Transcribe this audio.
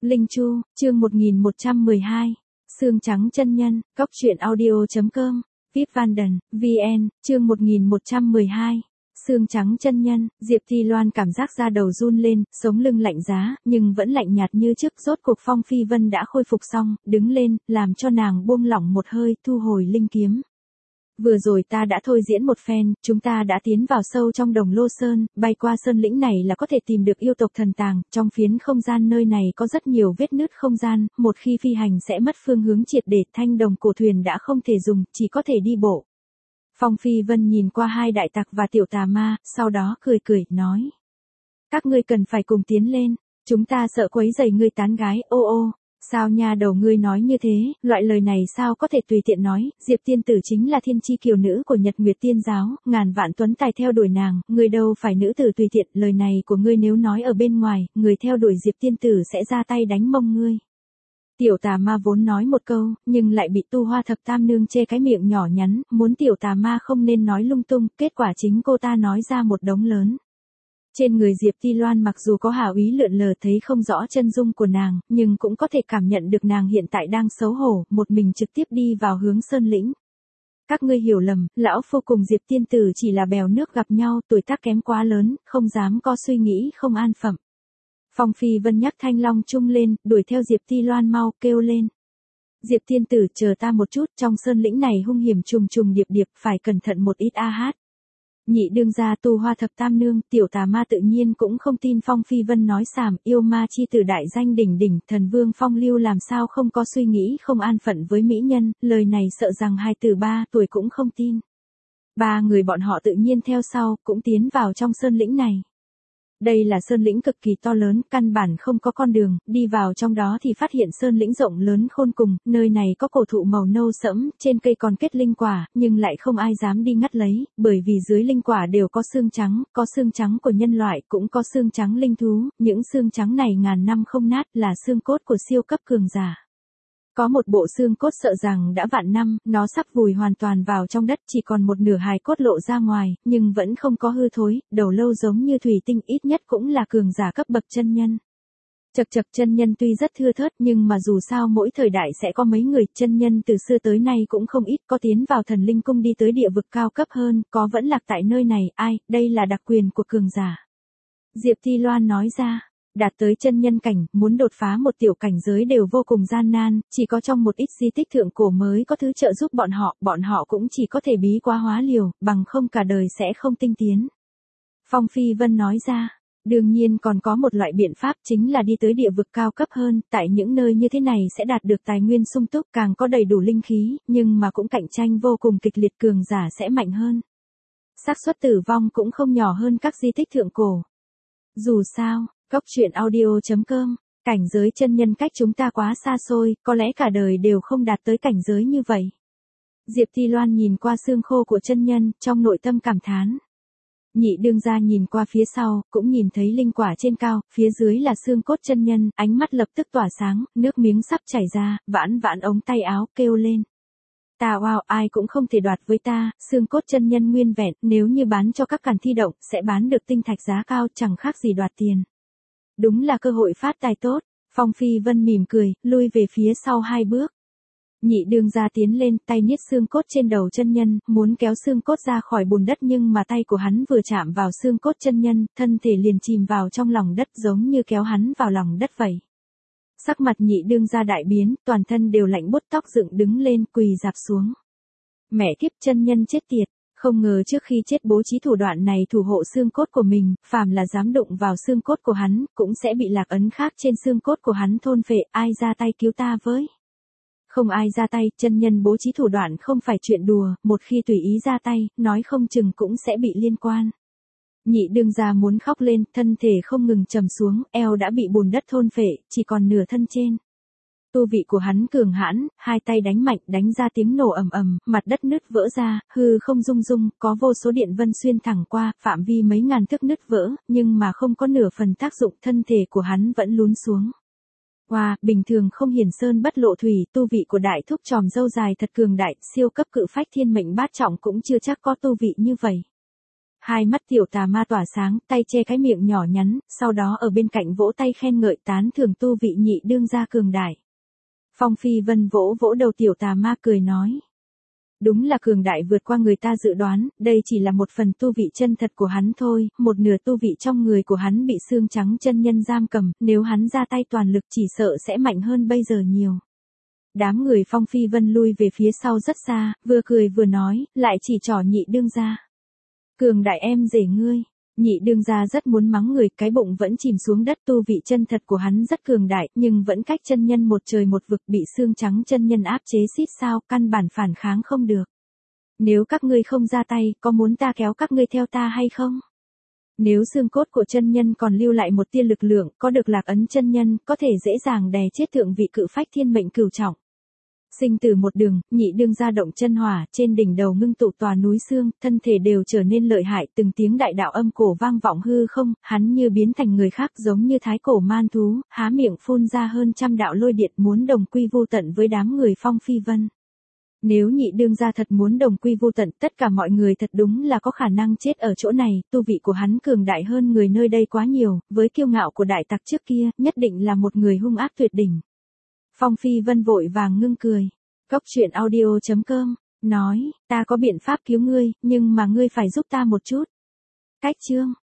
Linh Chu, chương 1112. Xương trắng chân nhân, Cóc truyện audio.com, VIP Vanden, VN, chương 1112. Xương trắng chân nhân, Diệp Thi Loan cảm giác da đầu run lên, sống lưng lạnh giá, nhưng vẫn lạnh nhạt như trước. Rốt cuộc Phong Phi Vân đã khôi phục xong, đứng lên, làm cho nàng buông lỏng một hơi, thu hồi linh kiếm. Vừa rồi ta đã thôi diễn một phen, chúng ta đã tiến vào sâu trong đồng Lô Sơn, bay qua sơn lĩnh này là có thể tìm được yêu tộc thần tàng, trong phiến không gian nơi này có rất nhiều vết nứt không gian, một khi phi hành sẽ mất phương hướng triệt để, thanh đồng cổ thuyền đã không thể dùng, chỉ có thể đi bộ. Phong Phi Vân nhìn qua hai đại tặc và tiểu tà ma, sau đó cười cười, nói. Các ngươi cần phải cùng tiến lên, chúng ta sợ quấy rầy ngươi tán gái, ô ô. Sao nha đầu ngươi nói như thế, loại lời này sao có thể tùy tiện nói, Diệp tiên tử chính là thiên chi kiều nữ của Nhật Nguyệt Tiên giáo, ngàn vạn tuấn tài theo đuổi nàng, ngươi đâu phải nữ tử tùy tiện, lời này của ngươi nếu nói ở bên ngoài, người theo đuổi Diệp tiên tử sẽ ra tay đánh mông ngươi. Tiểu tà ma vốn nói một câu, nhưng lại bị Tu Hoa Thập Tam Nương chê cái miệng nhỏ nhắn, muốn tiểu tà ma không nên nói lung tung, kết quả chính cô ta nói ra một đống lớn. Trên người Diệp Thi Loan mặc dù có hào ý lượn lờ thấy không rõ chân dung của nàng, nhưng cũng có thể cảm nhận được nàng hiện tại đang xấu hổ, một mình trực tiếp đi vào hướng sơn lĩnh. Các ngươi hiểu lầm, lão phu cùng Diệp tiên tử chỉ là bèo nước gặp nhau, tuổi tác kém quá lớn, không dám có suy nghĩ không an phận. Phong Phi Vân nhắc thanh long chung lên, đuổi theo Diệp Thi Loan mau, kêu lên. Diệp tiên tử chờ ta một chút, trong sơn lĩnh này hung hiểm trùng trùng điệp điệp, phải cẩn thận một ít a hát. Nhị đương gia Tu Hoa Thập Tam Nương, tiểu tà ma tự nhiên cũng không tin Phong Phi Vân nói xàm, yêu ma chi tử đại danh đỉnh đỉnh, thần vương Phong Lưu làm sao không có suy nghĩ không an phận với mỹ nhân, lời này sợ rằng hai từ 3 tuổi cũng không tin. Ba người bọn họ tự nhiên theo sau, cũng tiến vào trong sơn lĩnh này. Đây là sơn lĩnh cực kỳ to lớn, căn bản không có con đường, đi vào trong đó thì phát hiện sơn lĩnh rộng lớn khôn cùng, nơi này có cổ thụ màu nâu sẫm, trên cây còn kết linh quả, nhưng lại không ai dám đi ngắt lấy, bởi vì dưới linh quả đều có xương trắng của nhân loại, cũng có xương trắng linh thú, những xương trắng này ngàn năm không nát là xương cốt của siêu cấp cường giả. Có một bộ xương cốt sợ rằng đã vạn năm, nó sắp vùi hoàn toàn vào trong đất, chỉ còn một nửa hài cốt lộ ra ngoài, nhưng vẫn không có hư thối, đầu lâu giống như thủy tinh, ít nhất cũng là cường giả cấp bậc chân nhân. Chậc chậc, chân nhân tuy rất thưa thớt nhưng mà dù sao mỗi thời đại sẽ có mấy người, chân nhân từ xưa tới nay cũng không ít, có tiến vào thần linh cung đi tới địa vực cao cấp hơn, có vẫn lạc tại nơi này, đây là đặc quyền của cường giả. Diệp Thi Loan nói ra. Đạt tới chân nhân cảnh, muốn đột phá một tiểu cảnh giới đều vô cùng gian nan, chỉ có trong một ít di tích thượng cổ mới có thứ trợ giúp bọn họ cũng chỉ có thể bí quá hóa liều, bằng không cả đời sẽ không tinh tiến. Phong Phi Vân nói ra, đương nhiên còn có một loại biện pháp chính là đi tới địa vực cao cấp hơn, tại những nơi như thế này sẽ đạt được tài nguyên sung túc, càng có đầy đủ linh khí, nhưng mà cũng cạnh tranh vô cùng kịch liệt, cường giả sẽ mạnh hơn. Xác suất tử vong cũng không nhỏ hơn các di tích thượng cổ. Dù sao, Cóc truyện audio.com, cảnh giới chân nhân cách chúng ta quá xa xôi, có lẽ cả đời đều không đạt tới cảnh giới như vậy. Diệp Thi Loan nhìn qua xương khô của chân nhân, trong nội tâm cảm thán. Nhị đương gia nhìn qua phía sau, cũng nhìn thấy linh quả trên cao, phía dưới là xương cốt chân nhân, ánh mắt lập tức tỏa sáng, nước miếng sắp chảy ra, vãn vãn ống tay áo, kêu lên. Wow, ai cũng không thể đoạt với ta, xương cốt chân nhân nguyên vẹn, nếu như bán cho các càn thi động, sẽ bán được tinh thạch giá cao, chẳng khác gì đoạt tiền. Đúng là cơ hội phát tài tốt, Phong Phi Vân mỉm cười, lui về phía sau 2 bước. Nhị đương gia tiến lên, tay niết xương cốt trên đầu chân nhân, muốn kéo xương cốt ra khỏi bùn đất nhưng mà tay của hắn vừa chạm vào xương cốt chân nhân, thân thể liền chìm vào trong lòng đất giống như kéo hắn vào lòng đất vậy. Sắc mặt nhị đương gia đại biến, toàn thân đều lạnh buốt, tóc dựng đứng lên, quỳ rạp xuống. Mẹ kiếp, chân nhân chết tiệt. Không ngờ trước khi chết bố trí thủ đoạn này thủ hộ xương cốt của mình, phàm là dám đụng vào xương cốt của hắn, cũng sẽ bị lạc ấn khác trên xương cốt của hắn thôn phệ, ai ra tay cứu ta với. Không ai ra tay, chân nhân bố trí thủ đoạn không phải chuyện đùa, một khi tùy ý ra tay, nói không chừng cũng sẽ bị liên quan. Nhị đương gia muốn khóc lên, thân thể không ngừng trầm xuống, eo đã bị bùn đất thôn phệ, chỉ còn nửa thân trên. Tu vị của hắn cường hãn, hai tay đánh mạnh, đánh ra tiếng nổ ầm ầm, mặt đất nứt vỡ ra, hư không rung rung, có vô số điện vân xuyên thẳng qua, phạm vi mấy ngàn thước nứt vỡ, nhưng mà không có nửa phần tác dụng, thân thể của hắn vẫn lún xuống. Bình thường không hiển sơn bất lộ thủy, tu vị của đại thúc tròm râu dài thật cường đại, siêu cấp cự phách thiên mệnh bát trọng cũng chưa chắc có tu vị như vậy. Hai mắt tiểu tà ma tỏa sáng, tay che cái miệng nhỏ nhắn, sau đó ở bên cạnh vỗ tay khen ngợi tán thưởng tu vị nhị đương gia cường đại. Phong Phi Vân vỗ vỗ đầu tiểu tà ma cười nói. Đúng là cường đại vượt qua người ta dự đoán, đây chỉ là một phần tu vị chân thật của hắn thôi, một nửa tu vị trong người của hắn bị xương trắng chân nhân giam cầm, nếu hắn ra tay toàn lực chỉ sợ sẽ mạnh hơn bây giờ nhiều. Đám người Phong Phi Vân lui về phía sau rất xa, vừa cười vừa nói, lại chỉ trỏ nhị đương gia. Cường đại em rể ngươi. Nhị đương gia rất muốn mắng người, cái bụng vẫn chìm xuống đất, tu vị chân thật của hắn rất cường đại, nhưng vẫn cách chân nhân một trời một vực, bị xương trắng chân nhân áp chế xít sao, căn bản phản kháng không được. Nếu các ngươi không ra tay, có muốn ta kéo các ngươi theo ta hay không? Nếu xương cốt của chân nhân còn lưu lại một tia lực lượng, có được lạc ấn chân nhân, có thể dễ dàng đè chết thượng vị cự phách thiên mệnh cửu trọng. Sinh tử một đường, nhị đương gia động chân hỏa, trên đỉnh đầu ngưng tụ tòa núi xương, thân thể đều trở nên lợi hại, từng tiếng đại đạo âm cổ vang vọng hư không, hắn như biến thành người khác giống như thái cổ man thú, há miệng phun ra hơn trăm đạo lôi điện muốn đồng quy vô tận với đám người Phong Phi Vân. Nếu nhị đương gia thật muốn đồng quy vô tận, tất cả mọi người thật đúng là có khả năng chết ở chỗ này, tu vị của hắn cường đại hơn người nơi đây quá nhiều, với kiêu ngạo của đại tặc trước kia, nhất định là một người hung ác tuyệt đỉnh. Phong Phi Vân vội vàng ngưng cười. Cốc truyện audio.com, nói, ta có biện pháp cứu ngươi, nhưng mà ngươi phải giúp ta một chút. Cách chương.